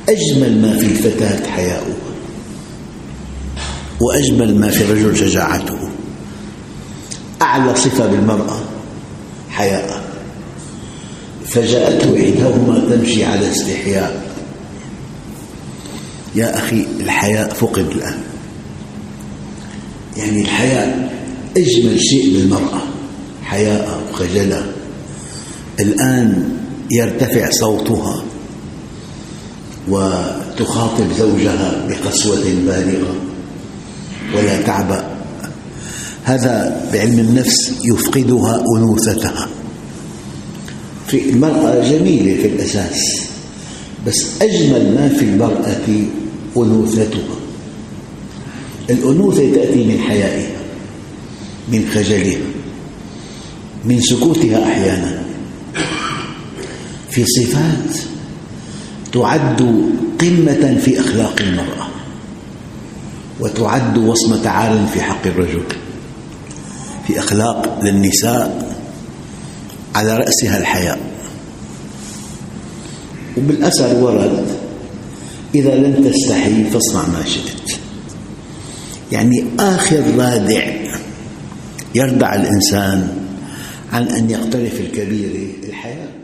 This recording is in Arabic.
أجمل ما في الفتاة حياؤها، وأجمل ما في الرجل شجاعته. أعلى صفة بالمرأة حياء، فجاءته إحداهما تمشي على استحياء. يا أخي الحياء فقد الآن، يعني الحياء أجمل شيء بالمرأة، حياء وخجلة. الآن يرتفع صوتها وتخاطب زوجها بقسوة بالغة ولا تعبأ. هذا بعلم النفس يفقدها أنوثتها. المرأة جميلة في الأساس، بس أجمل ما في المرأة أنوثتها. الأنوثة تأتي من حيائها، من خجلها، من سكوتها أحيانا، في صفات تعد قمة في أخلاق المرأة، وتعد وصمة عار في حق الرجل. في أخلاق للنساء على رأسها الحياء. وبالأثر ورد: إذا لم تستحي فاصنع ما شئت. يعني آخر رادع يردع الإنسان عن أن يقترف الكبيرة الحياء.